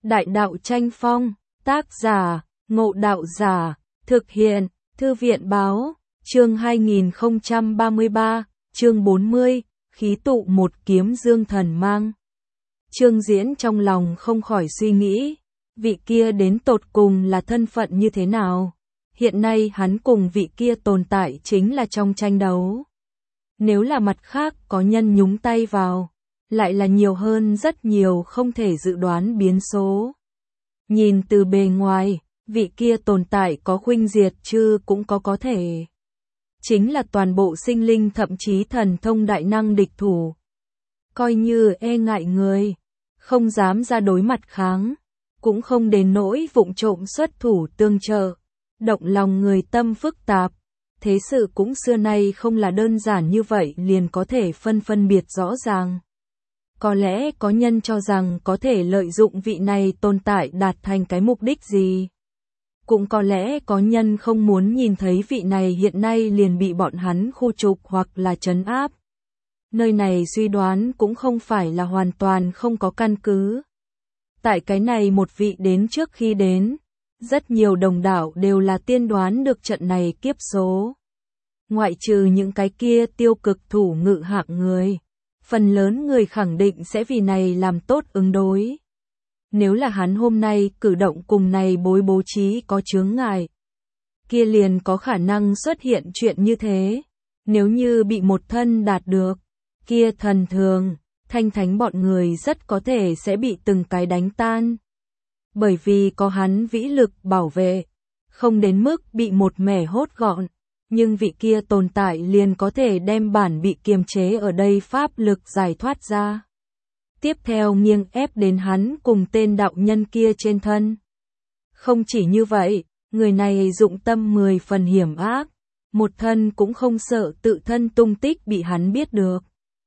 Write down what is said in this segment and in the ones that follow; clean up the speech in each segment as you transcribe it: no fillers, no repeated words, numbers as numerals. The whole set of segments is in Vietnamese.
Đại đạo tranh phong, tác giả, Ngộ Đạo Giả, thực hiện, Thư viện báo, chương 2033, chương 40, khí tụ một kiếm dương thần mang. Trương Diễn trong lòng không khỏi suy nghĩ, vị kia đến tột cùng là thân phận như thế nào? Hiện nay hắn cùng vị kia tồn tại chính là trong tranh đấu. Nếu là mặt khác có nhân nhúng tay vào, lại là nhiều hơn rất nhiều không thể dự đoán biến số. Nhìn từ bề ngoài, vị kia tồn tại có khuynh diệt chứ cũng có thể. Chính là toàn bộ sinh linh thậm chí thần thông đại năng địch thủ. Coi như e ngại người, không dám ra đối mặt kháng, cũng không đến nỗi vụng trộm xuất thủ tương trợ, động lòng người tâm phức tạp. Thế sự cũng xưa nay không là đơn giản như vậy liền có thể phân biệt rõ ràng. Có lẽ có nhân cho rằng có thể lợi dụng vị này tồn tại đạt thành cái mục đích gì. Cũng có lẽ có nhân không muốn nhìn thấy vị này hiện nay liền bị bọn hắn khu trục hoặc là trấn áp. Nơi này suy đoán cũng không phải là hoàn toàn không có căn cứ. Tại cái này một vị đến trước khi đến, rất nhiều đồng đảo đều là tiên đoán được trận này kiếp số. Ngoại trừ những cái kia tiêu cực thủ ngự hạng người, phần lớn người khẳng định sẽ vì này làm tốt ứng đối. Nếu là hắn hôm nay cử động cùng này bố trí có chướng ngại, kia liền có khả năng xuất hiện chuyện như thế. Nếu như bị một thân đạt được, kia thần thường, thanh thánh bọn người rất có thể sẽ bị từng cái đánh tan. Bởi vì có hắn vĩ lực bảo vệ, không đến mức bị một mẻ hốt gọn, nhưng vị kia tồn tại liền có thể đem bản bị kiềm chế ở đây pháp lực giải thoát ra. Tiếp theo nghiêng ép đến hắn cùng tên đạo nhân kia trên thân. Không chỉ như vậy, người này dụng tâm 10 phần hiểm ác, một thân cũng không sợ tự thân tung tích bị hắn biết được.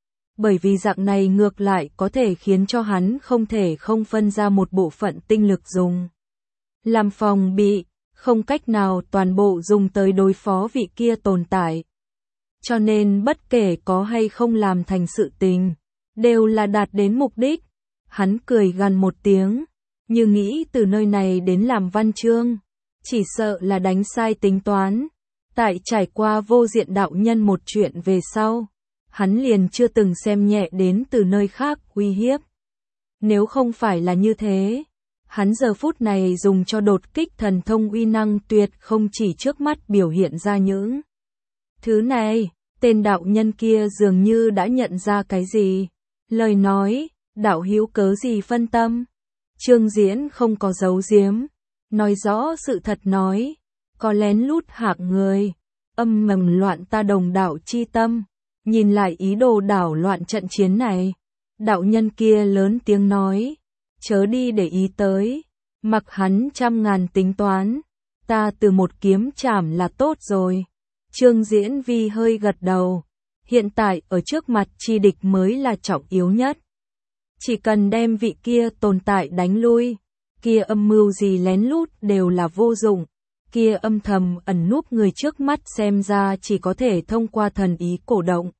Bởi vì dạng này ngược lại có thể khiến cho hắn không thể không phân ra một bộ phận tinh lực dùng. Làm phòng bị, không cách nào toàn bộ dùng tới đối phó vị kia tồn tại. Cho nên bất kể có hay không làm thành sự tình, đều là đạt đến mục đích. Hắn cười gằn một tiếng, như nghĩ từ nơi này đến làm văn chương, chỉ sợ là đánh sai tính toán. Tại trải qua vô diện đạo nhân một chuyện về sau, hắn liền chưa từng xem nhẹ đến từ nơi khác uy hiếp. Nếu không phải là như thế, hắn giờ phút này dùng cho đột kích thần thông uy năng tuyệt không chỉ trước mắt biểu hiện ra những thứ này. Tên đạo nhân kia dường như đã nhận ra cái gì. Lời nói, đạo hữu cớ gì phân tâm. Trương Diễn không có giấu giếm, nói rõ sự thật nói, có lén lút hạng người, âm mầm loạn ta đồng đạo chi tâm. Nhìn lại ý đồ đảo loạn trận chiến này, đạo nhân kia lớn tiếng nói, chớ đi để ý tới, mặc hắn trăm ngàn tính toán, ta từ một kiếm chảm là tốt rồi. Trương Diễn Vi hơi gật đầu, hiện tại ở trước mặt chi địch mới là trọng yếu nhất. Chỉ cần đem vị kia tồn tại đánh lui, kia âm mưu gì lén lút đều là vô dụng, kia âm thầm ẩn núp người trước mắt xem ra chỉ có thể thông qua thần ý cổ động.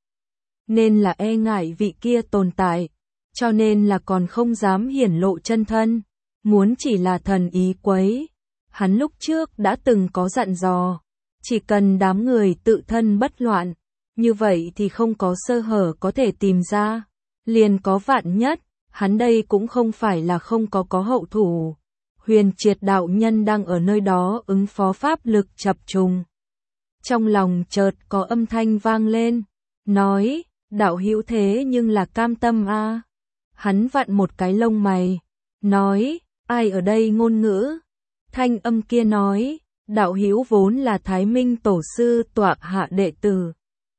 Nên là e ngại vị kia tồn tại, cho nên là còn không dám hiển lộ chân thân, muốn chỉ là thần ý quấy. Hắn lúc trước đã từng có dặn dò, chỉ cần đám người tự thân bất loạn, như vậy thì không có sơ hở có thể tìm ra, liền có vạn nhất. Hắn đây cũng không phải là không có hậu thủ. Huyền Triệt đạo nhân đang ở nơi đó ứng phó pháp lực chập trùng. Trong lòng chợt có âm thanh vang lên, nói, đạo hữu thế nhưng là cam tâm a. Hắn vặn một cái lông mày, nói, ai ở đây ngôn ngữ? Thanh âm kia nói, đạo hữu vốn là Thái Minh tổ sư tọa hạ đệ tử,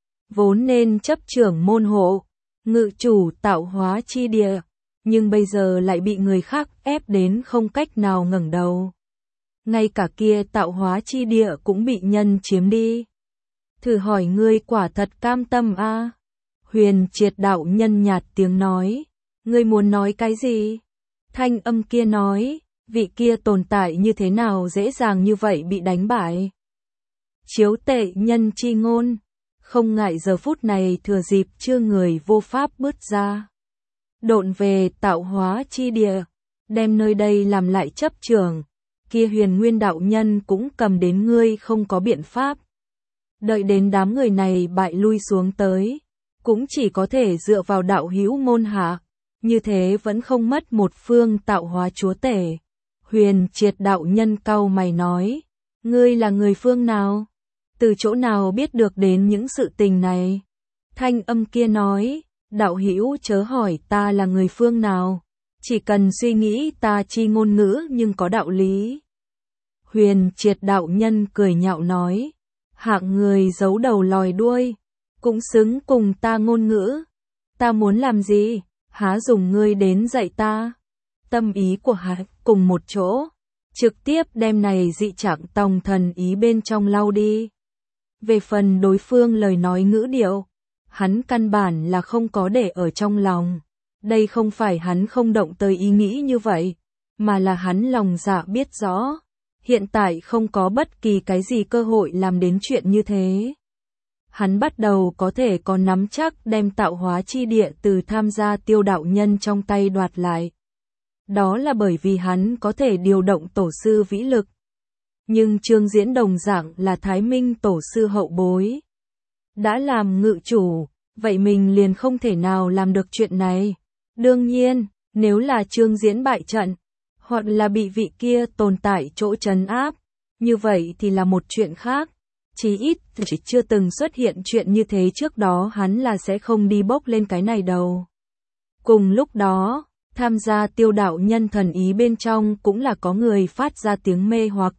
vốn nên chấp trưởng môn hộ, ngự chủ tạo hóa chi địa, nhưng bây giờ lại bị người khác ép đến không cách nào ngẩng đầu. Ngay cả kia tạo hóa chi địa cũng bị nhân chiếm đi. Thử hỏi ngươi quả thật cam tâm a? Huyền Triệt đạo nhân nhạt tiếng nói, ngươi muốn nói cái gì? Thanh âm kia nói, vị kia tồn tại như thế nào dễ dàng như vậy bị đánh bại? Chiếu tệ nhân chi ngôn, không ngại giờ phút này thừa dịp chưa người vô pháp bứt ra. Độn về tạo hóa chi địa, đem nơi đây làm lại chấp trường, kia Huyền Nguyên đạo nhân cũng cầm đến ngươi không có biện pháp. Đợi đến đám người này bại lui xuống tới, cũng chỉ có thể dựa vào đạo hữu môn hạ, như thế vẫn không mất một phương tạo hóa chúa tể. Huyền Triệt đạo nhân cau mày nói, ngươi là người phương nào? Từ chỗ nào biết được đến những sự tình này? Thanh âm kia nói, đạo hữu chớ hỏi ta là người phương nào, chỉ cần suy nghĩ ta chi ngôn ngữ nhưng có đạo lý. Huyền Triệt đạo nhân cười nhạo nói, hạng người giấu đầu lòi đuôi, cũng xứng cùng ta ngôn ngữ. Ta muốn làm gì, há dùng ngươi đến dạy ta. Tâm ý của hắn cùng một chỗ, trực tiếp đem này dị trạng tòng thần ý bên trong lau đi. Về phần đối phương lời nói ngữ điệu, hắn căn bản là không có để ở trong lòng. Đây không phải hắn không động tới ý nghĩ như vậy, mà là hắn lòng dạ biết rõ. Hiện tại không có bất kỳ cái gì cơ hội làm đến chuyện như thế. Hắn bắt đầu có thể có nắm chắc đem tạo hóa chi địa từ tham gia Tiêu đạo nhân trong tay đoạt lại. Đó là bởi vì hắn có thể điều động tổ sư vĩ lực. Nhưng Trương Diễn đồng dạng là Thái Minh tổ sư hậu bối. Đã làm ngự chủ, vậy mình liền không thể nào làm được chuyện này. Đương nhiên, nếu là Trương Diễn bại trận, hoặc là bị vị kia tồn tại chỗ trấn áp, như vậy thì là một chuyện khác. Chí ít chỉ chưa từng xuất hiện chuyện như thế trước đó hắn là sẽ không đi bốc lên cái này đâu. Cùng lúc đó, tham gia Tiêu đạo nhân thần ý bên trong cũng là có người phát ra tiếng mê hoặc.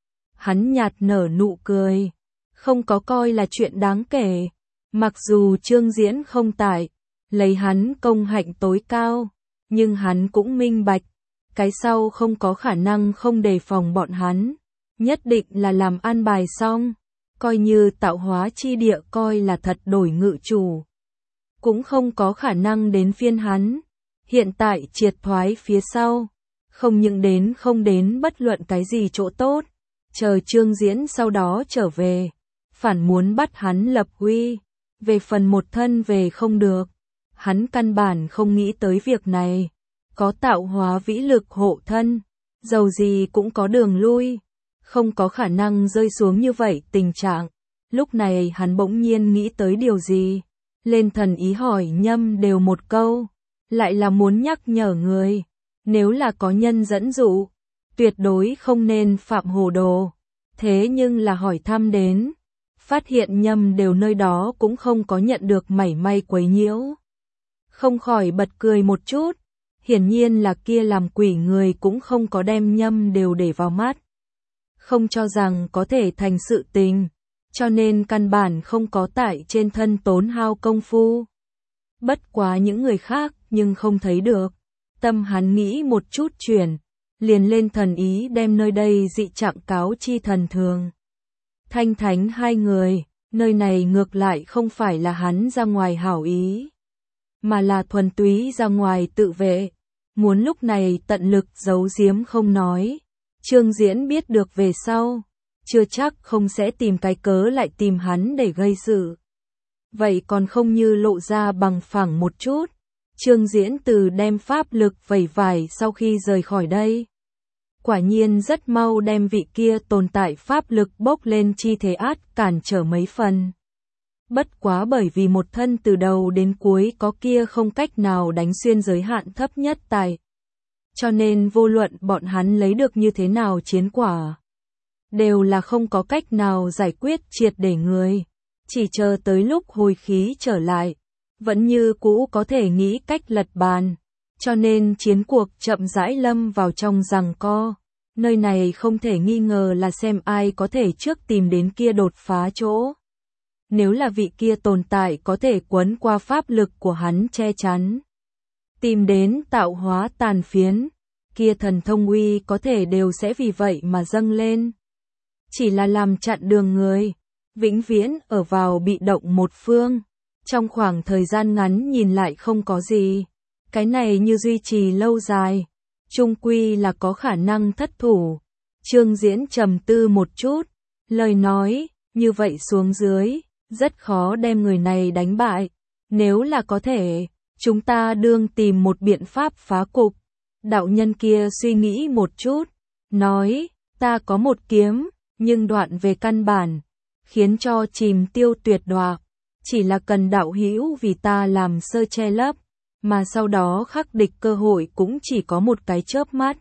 Hắn nhạt nở nụ cười, không có coi là chuyện đáng kể. Mặc dù Trương Diễn không tại, lấy hắn công hạnh tối cao, nhưng hắn cũng minh bạch, cái sau không có khả năng không đề phòng bọn hắn, nhất định là làm an bài xong, coi như tạo hóa chi địa coi là thật đổi ngự chủ. Cũng không có khả năng đến phiên hắn, hiện tại triệt thoái phía sau, không những không đến bất luận cái gì chỗ tốt, chờ Trương Diễn sau đó trở về, phản muốn bắt hắn lập uy, về phần một thân về không được, hắn căn bản không nghĩ tới việc này. Có tạo hóa vĩ lực hộ thân, dầu gì cũng có đường lui, không có khả năng rơi xuống như vậy tình trạng. Lúc này hắn bỗng nhiên nghĩ tới điều gì, lên thần ý hỏi Nhâm đều một câu, lại là muốn nhắc nhở người, nếu là có nhân dẫn dụ, tuyệt đối không nên phạm hồ đồ. Thế nhưng là hỏi thăm đến, phát hiện Nhâm đều nơi đó cũng không có nhận được mảy may quấy nhiễu. Không khỏi bật cười một chút. Hiển nhiên là kia làm quỷ người cũng không có đem Nhâm đều để vào mắt. Không cho rằng có thể thành sự tình, cho nên căn bản không có tại trên thân tốn hao công phu. Bất quá những người khác nhưng không thấy được. Tâm hắn nghĩ một chút chuyển, liền lên thần ý đem nơi đây dị trạng cáo chi thần thường. Thanh thánh hai người, nơi này ngược lại không phải là hắn ra ngoài hảo ý, mà là thuần túy ra ngoài tự vệ. Muốn lúc này tận lực giấu giếm không nói. Trương Diễn biết được về sau, chưa chắc không sẽ tìm cái cớ lại tìm hắn để gây sự. Vậy còn không như lộ ra bằng phẳng một chút. Trương Diễn từ đem pháp lực vẩy vải sau khi rời khỏi đây. Quả nhiên rất mau đem vị kia tồn tại pháp lực bốc lên chi thế át cản trở mấy phần. Bất quá bởi vì một thân từ đầu đến cuối có kia không cách nào đánh xuyên giới hạn thấp nhất tài. Cho nên vô luận bọn hắn lấy được như thế nào chiến quả, đều là không có cách nào giải quyết triệt để người. Chỉ chờ tới lúc hồi khí trở lại, vẫn như cũ có thể nghĩ cách lật bàn. Cho nên chiến cuộc chậm rãi lâm vào trong giằng co. Nơi này không thể nghi ngờ là xem ai có thể trước tìm đến kia đột phá chỗ. Nếu là vị kia tồn tại có thể quấn qua pháp lực của hắn che chắn, tìm đến tạo hóa tàn phiến, kia thần thông uy có thể đều sẽ vì vậy mà dâng lên. Chỉ là làm chặn đường người, vĩnh viễn ở vào bị động một phương, trong khoảng thời gian ngắn nhìn lại không có gì. Cái này như duy trì lâu dài, chung quy là có khả năng thất thủ. Trương Diễn trầm tư một chút, lời nói, như vậy xuống dưới, rất khó đem người này đánh bại. Nếu là có thể, chúng ta đương tìm một biện pháp phá cục. Đạo nhân kia suy nghĩ một chút, nói, ta có một kiếm, nhưng đoạn về căn bản, khiến cho chìm tiêu tuyệt đoạ, chỉ là cần đạo hữu vì ta làm sơ che lấp, mà sau đó khắc địch cơ hội cũng chỉ có một cái chớp mắt.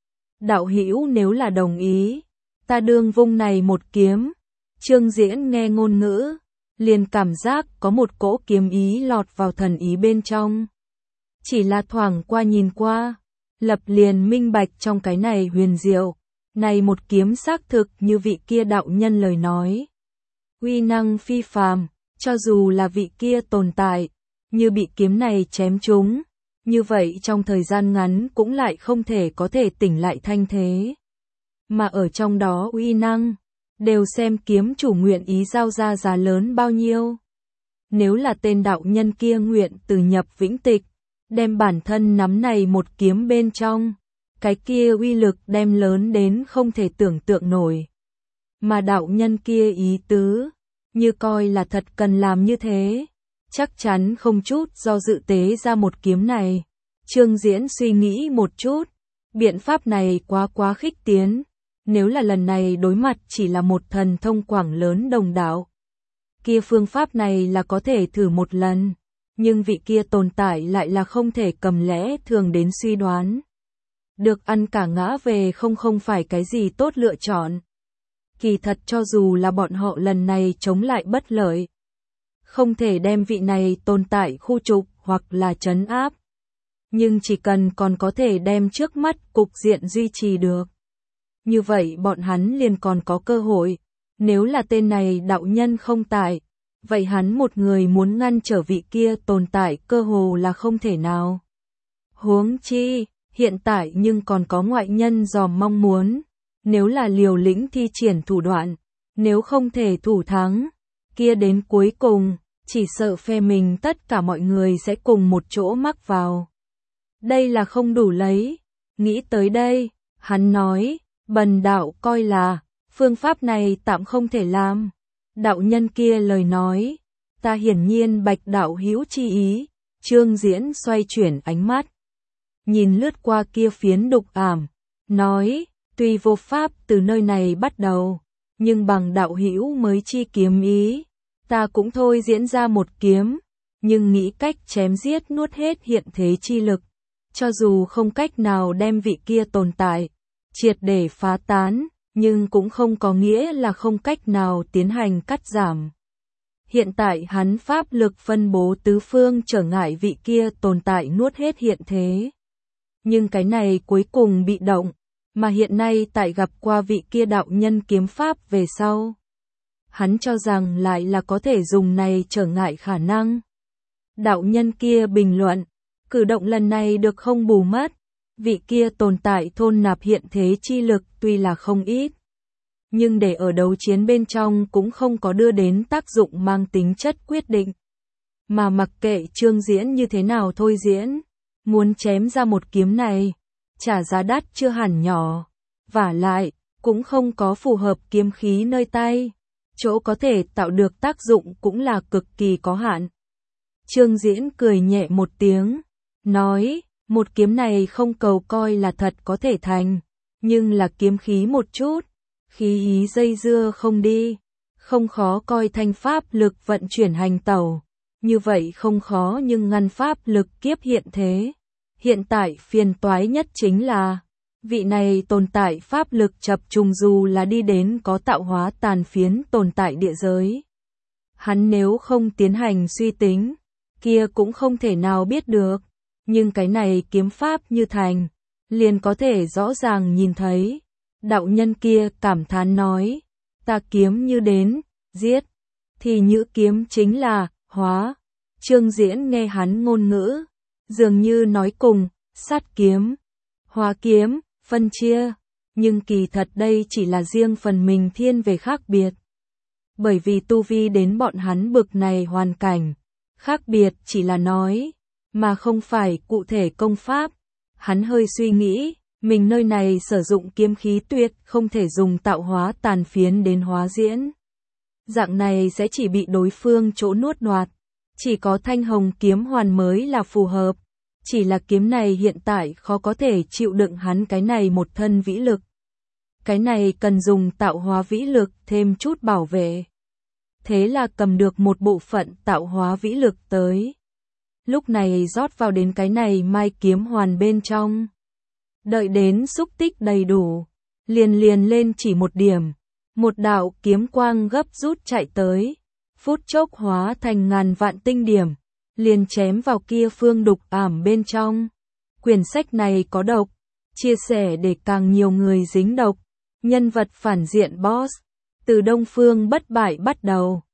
Đạo hữu nếu là đồng ý, ta đương vung này một kiếm. Trương Diễn nghe ngôn ngữ, liền cảm giác có một cỗ kiếm ý lọt vào thần ý bên trong. Chỉ là thoảng qua nhìn qua, lập liền minh bạch trong cái này huyền diệu, này một kiếm xác thực như vị kia đạo nhân lời nói. Uy năng phi phàm, cho dù là vị kia tồn tại, như bị kiếm này chém trúng, như vậy trong thời gian ngắn cũng lại không thể có thể tỉnh lại thanh thế. Mà ở trong đó uy năng, đều xem kiếm chủ nguyện ý giao ra giá lớn bao nhiêu. Nếu là tên đạo nhân kia nguyện từ nhập vĩnh tịch, đem bản thân nắm này một kiếm bên trong, cái kia uy lực đem lớn đến không thể tưởng tượng nổi. Mà đạo nhân kia ý tứ, như coi là thật cần làm như thế, chắc chắn không chút do dự tế ra một kiếm này. Trương Diễn suy nghĩ một chút, biện pháp này quá khích tiến, nếu là lần này đối mặt chỉ là một thần thông quảng lớn đồng đạo, kia phương pháp này là có thể thử một lần, nhưng vị kia tồn tại lại là không thể cầm lẽ thường đến suy đoán. Được ăn cả ngã về không phải cái gì tốt lựa chọn. Kỳ thật cho dù là bọn họ lần này chống lại bất lợi, không thể đem vị này tồn tại khu trục hoặc là trấn áp, nhưng chỉ cần còn có thể đem trước mắt cục diện duy trì được, như vậy bọn hắn liền còn có cơ hội. Nếu là tên này đạo nhân không tại, vậy hắn một người muốn ngăn trở vị kia tồn tại cơ hồ là không thể nào. Huống chi, hiện tại nhưng còn có ngoại nhân dòm mong muốn, nếu là liều lĩnh thi triển thủ đoạn, nếu không thể thủ thắng, kia đến cuối cùng, chỉ sợ phe mình tất cả mọi người sẽ cùng một chỗ mắc vào. Đây là không đủ lấy. Nghĩ tới đây, hắn nói, bần đạo coi là, phương pháp này tạm không thể làm. Đạo nhân kia lời nói, ta hiển nhiên bạch đạo hữu chi ý. Trương Diễn xoay chuyển ánh mắt, nhìn lướt qua kia phiến đục ảm, nói, tuy vô pháp từ nơi này bắt đầu, nhưng bằng đạo hữu mới chi kiếm ý, ta cũng thôi diễn ra một kiếm, nhưng nghĩ cách chém giết nuốt hết hiện thế chi lực, cho dù không cách nào đem vị kia tồn tại triệt để phá tán, nhưng cũng không có nghĩa là không cách nào tiến hành cắt giảm. Hiện tại hắn pháp lực phân bố tứ phương trở ngại vị kia tồn tại nuốt hết hiện thế. Nhưng cái này cuối cùng bị động, mà hiện nay tại gặp qua vị kia đạo nhân kiếm pháp về sau. Hắn cho rằng lại là có thể dùng này trở ngại khả năng. Đạo nhân kia bình luận, cử động lần này được không bù mất, vị kia tồn tại thôn nạp hiện thế chi lực tuy là không ít, nhưng để ở đấu chiến bên trong cũng không có đưa đến tác dụng mang tính chất quyết định. Mà mặc kệ Trương Diễn như thế nào thôi diễn, muốn chém ra một kiếm này, trả giá đắt chưa hẳn nhỏ, vả lại, cũng không có phù hợp kiếm khí nơi tay, chỗ có thể tạo được tác dụng cũng là cực kỳ có hạn. Trương Diễn cười nhẹ một tiếng, nói, một kiếm này không cầu coi là thật có thể thành, nhưng là kiếm khí một chút, khí ý dây dưa không đi, không khó coi thanh pháp lực vận chuyển hành tẩu, như vậy không khó nhưng ngăn pháp lực kiếp hiện thế. Hiện tại phiền toái nhất chính là, vị này tồn tại pháp lực chập trùng dù là đi đến có tạo hóa tàn phiến tồn tại địa giới. Hắn nếu không tiến hành suy tính, kia cũng không thể nào biết được, nhưng cái này kiếm pháp như thành, liền có thể rõ ràng nhìn thấy. Đạo nhân kia cảm thán nói, ta kiếm như đến, giết, thì nhữ kiếm chính là, hóa. Trương Diễn nghe hắn ngôn ngữ, dường như nói cùng, sát kiếm, hóa kiếm, phân chia, nhưng kỳ thật đây chỉ là riêng phần mình thiên về khác biệt. Bởi vì tu vi đến bọn hắn bực này hoàn cảnh, khác biệt chỉ là nói, mà không phải cụ thể công pháp. Hắn hơi suy nghĩ, mình nơi này sử dụng kiếm khí tuyệt không thể dùng tạo hóa tàn phiến đến hóa diễn. Dạng này sẽ chỉ bị đối phương chỗ nuốt đoạt, chỉ có thanh hồng kiếm hoàn mới là phù hợp. chỉ là kiếm này hiện tại khó có thể chịu đựng hắn cái này một thân vĩ lực. Cái này cần dùng tạo hóa vĩ lực thêm chút bảo vệ. Thế là cầm được một bộ phận tạo hóa vĩ lực tới. Lúc này rót vào đến cái này mai kiếm hoàn bên trong. Đợi đến xúc tích đầy đủ, liền lên chỉ một điểm. Một đạo kiếm quang gấp rút chạy tới, phút chốc hóa thành ngàn vạn tinh điểm, liền chém vào kia phương đục ảm bên trong. Quyển sách này có độc, chia sẻ để càng nhiều người dính độc. Nhân vật phản diện boss, từ Đông Phương bất bại bắt đầu.